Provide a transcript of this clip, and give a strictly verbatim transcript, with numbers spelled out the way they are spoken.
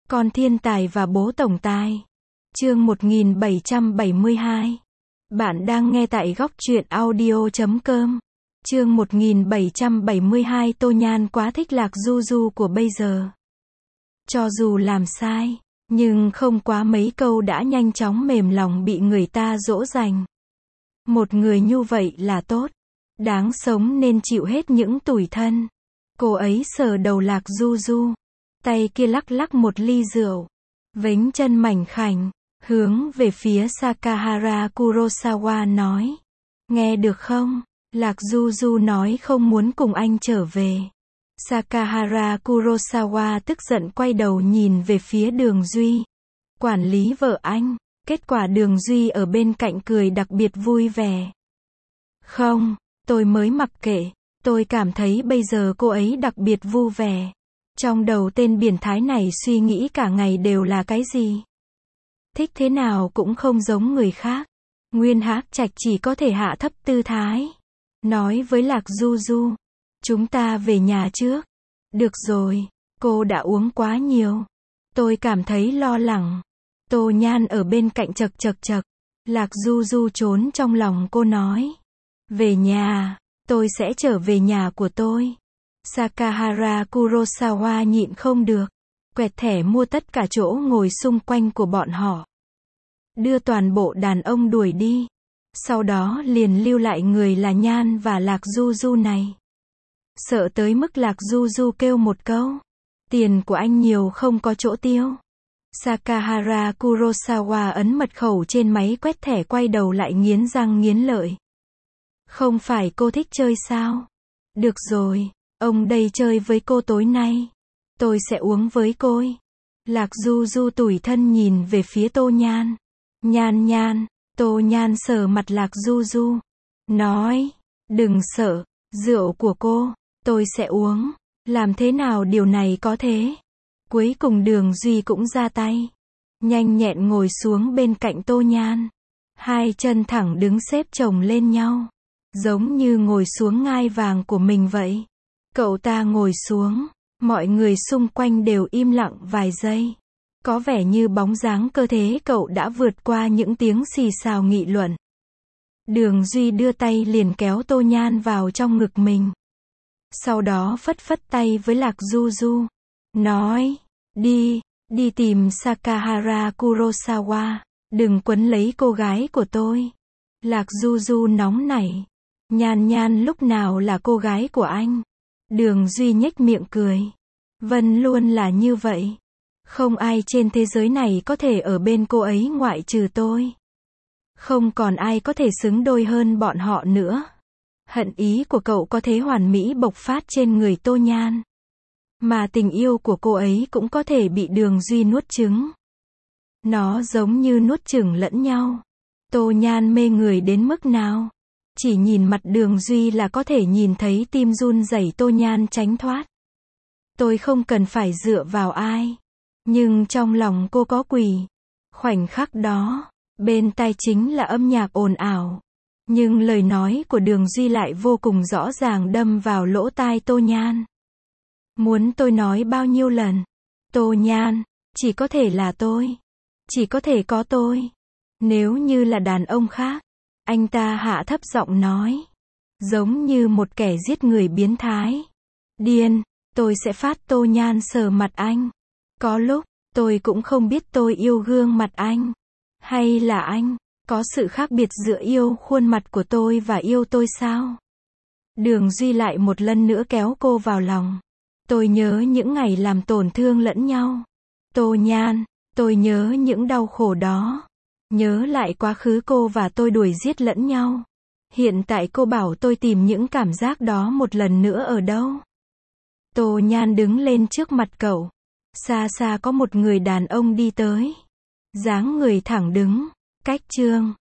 Con thiên tài và bố tổng tài. Chương một nghìn bảy trăm bảy mươi hai. Bạn đang nghe tại góc truyện audio chấm com. Chương một nghìn bảy trăm bảy mươi hai. Tô Nhan quá thích Lạc Du Du của bây giờ. Cho dù làm sai, nhưng không quá mấy câu đã nhanh chóng mềm lòng bị người ta dỗ dành. Một người như vậy là tốt. Đáng sống nên chịu hết những tủi thân. Cô ấy sờ đầu Lạc Du Du. Tay kia lắc lắc một ly rượu. Vếnh chân mảnh khảnh. Hướng về phía Sakahara Kurosawa nói. Nghe được không? Lạc Du Du nói không muốn cùng anh trở về. Sakahara Kurosawa tức giận quay đầu nhìn về phía Đường Duy. Quản lý vợ anh. Kết quả Đường Duy ở bên cạnh cười đặc biệt vui vẻ. Không, tôi mới mặc kệ. Tôi cảm thấy bây giờ cô ấy đặc biệt vui vẻ. Trong đầu tên biến thái này suy nghĩ cả ngày đều là cái gì? Thích thế nào cũng không giống người khác. Nguyên Hắc Trạch chỉ có thể hạ thấp tư thái. Nói với Lạc Du Du. Chúng ta về nhà trước. Được rồi, cô đã uống quá nhiều. Tôi cảm thấy lo lắng. Tô Nhan ở bên cạnh chật chật chật. Lạc Du Du trốn trong lòng cô nói. Về nhà, tôi sẽ trở về nhà của tôi. Sakahara Kurosawa nhịn không được. Quẹt thẻ mua tất cả chỗ ngồi xung quanh của bọn họ. Đưa toàn bộ đàn ông đuổi đi. Sau đó liền lưu lại người là Nhan và Lạc Du Du này. Sợ tới mức Lạc Du Du kêu một câu. Tiền của anh nhiều không có chỗ tiêu. Sakahara Kurosawa ấn mật khẩu trên máy quét thẻ quay đầu lại nghiến răng nghiến lợi. Không phải cô thích chơi sao? Được rồi, ông đây chơi với cô tối nay. Tôi sẽ uống với cô. Lạc Du Du tủi thân nhìn về phía Tô Nhan. Nhan Nhan, Tô Nhan sờ mặt Lạc Du Du. Nói, đừng sợ, rượu của cô, tôi sẽ uống. Làm thế nào điều này có thế? Cuối cùng Đường Duy cũng ra tay. Nhanh nhẹn ngồi xuống bên cạnh Tô Nhan. Hai chân thẳng đứng xếp chồng lên nhau. Giống như ngồi xuống ngai vàng của mình vậy. Cậu ta ngồi xuống. Mọi người xung quanh đều im lặng vài giây. Có vẻ như bóng dáng cơ thể cậu đã vượt qua những tiếng xì xào nghị luận. Đường Duy đưa tay liền kéo Tô Nhan vào trong ngực mình. Sau đó phất phất tay với Lạc Du Du. Nói, đi, đi tìm Sakahara Kurosawa. Đừng quấn lấy cô gái của tôi. Lạc Du Du nóng nảy. Nhan Nhan lúc nào là cô gái của anh? Đường Duy nhếch miệng cười. Vân luôn là như vậy. Không ai trên thế giới này có thể ở bên cô ấy ngoại trừ tôi. Không còn ai có thể xứng đôi hơn bọn họ nữa. Hận ý của cậu có thể hoàn mỹ bộc phát trên người Tô Nhan. Mà tình yêu của cô ấy cũng có thể bị Đường Duy nuốt chửng. Nó giống như nuốt chửng lẫn nhau. Tô Nhan mê người đến mức nào? Chỉ nhìn mặt Đường Duy là có thể nhìn thấy tim run rẩy. Tô Nhan tránh thoát. Tôi không cần phải dựa vào ai. Nhưng trong lòng cô có quỷ. Khoảnh khắc đó, bên tai chính là âm nhạc ồn ào. Nhưng lời nói của Đường Duy lại vô cùng rõ ràng đâm vào lỗ tai Tô Nhan. Muốn tôi nói bao nhiêu lần? Tô Nhan, chỉ có thể là tôi. Chỉ có thể có tôi. Nếu như là đàn ông khác, anh ta hạ thấp giọng nói. Giống như một kẻ giết người biến thái. Điên, tôi sẽ phát. Tô Nhan sờ mặt anh. Có lúc, tôi cũng không biết tôi yêu gương mặt anh. Hay là anh, có sự khác biệt giữa yêu khuôn mặt của tôi và yêu tôi sao? Đường Duy lại một lần nữa kéo cô vào lòng. Tôi nhớ những ngày làm tổn thương lẫn nhau. Tô Nhan, tôi nhớ những đau khổ đó. Nhớ lại quá khứ cô và tôi đuổi giết lẫn nhau. Hiện tại cô bảo tôi tìm những cảm giác đó một lần nữa ở đâu? Tô Nhan đứng lên trước mặt cậu. Xa xa có một người đàn ông đi tới. Dáng người thẳng đứng. Cách Trương.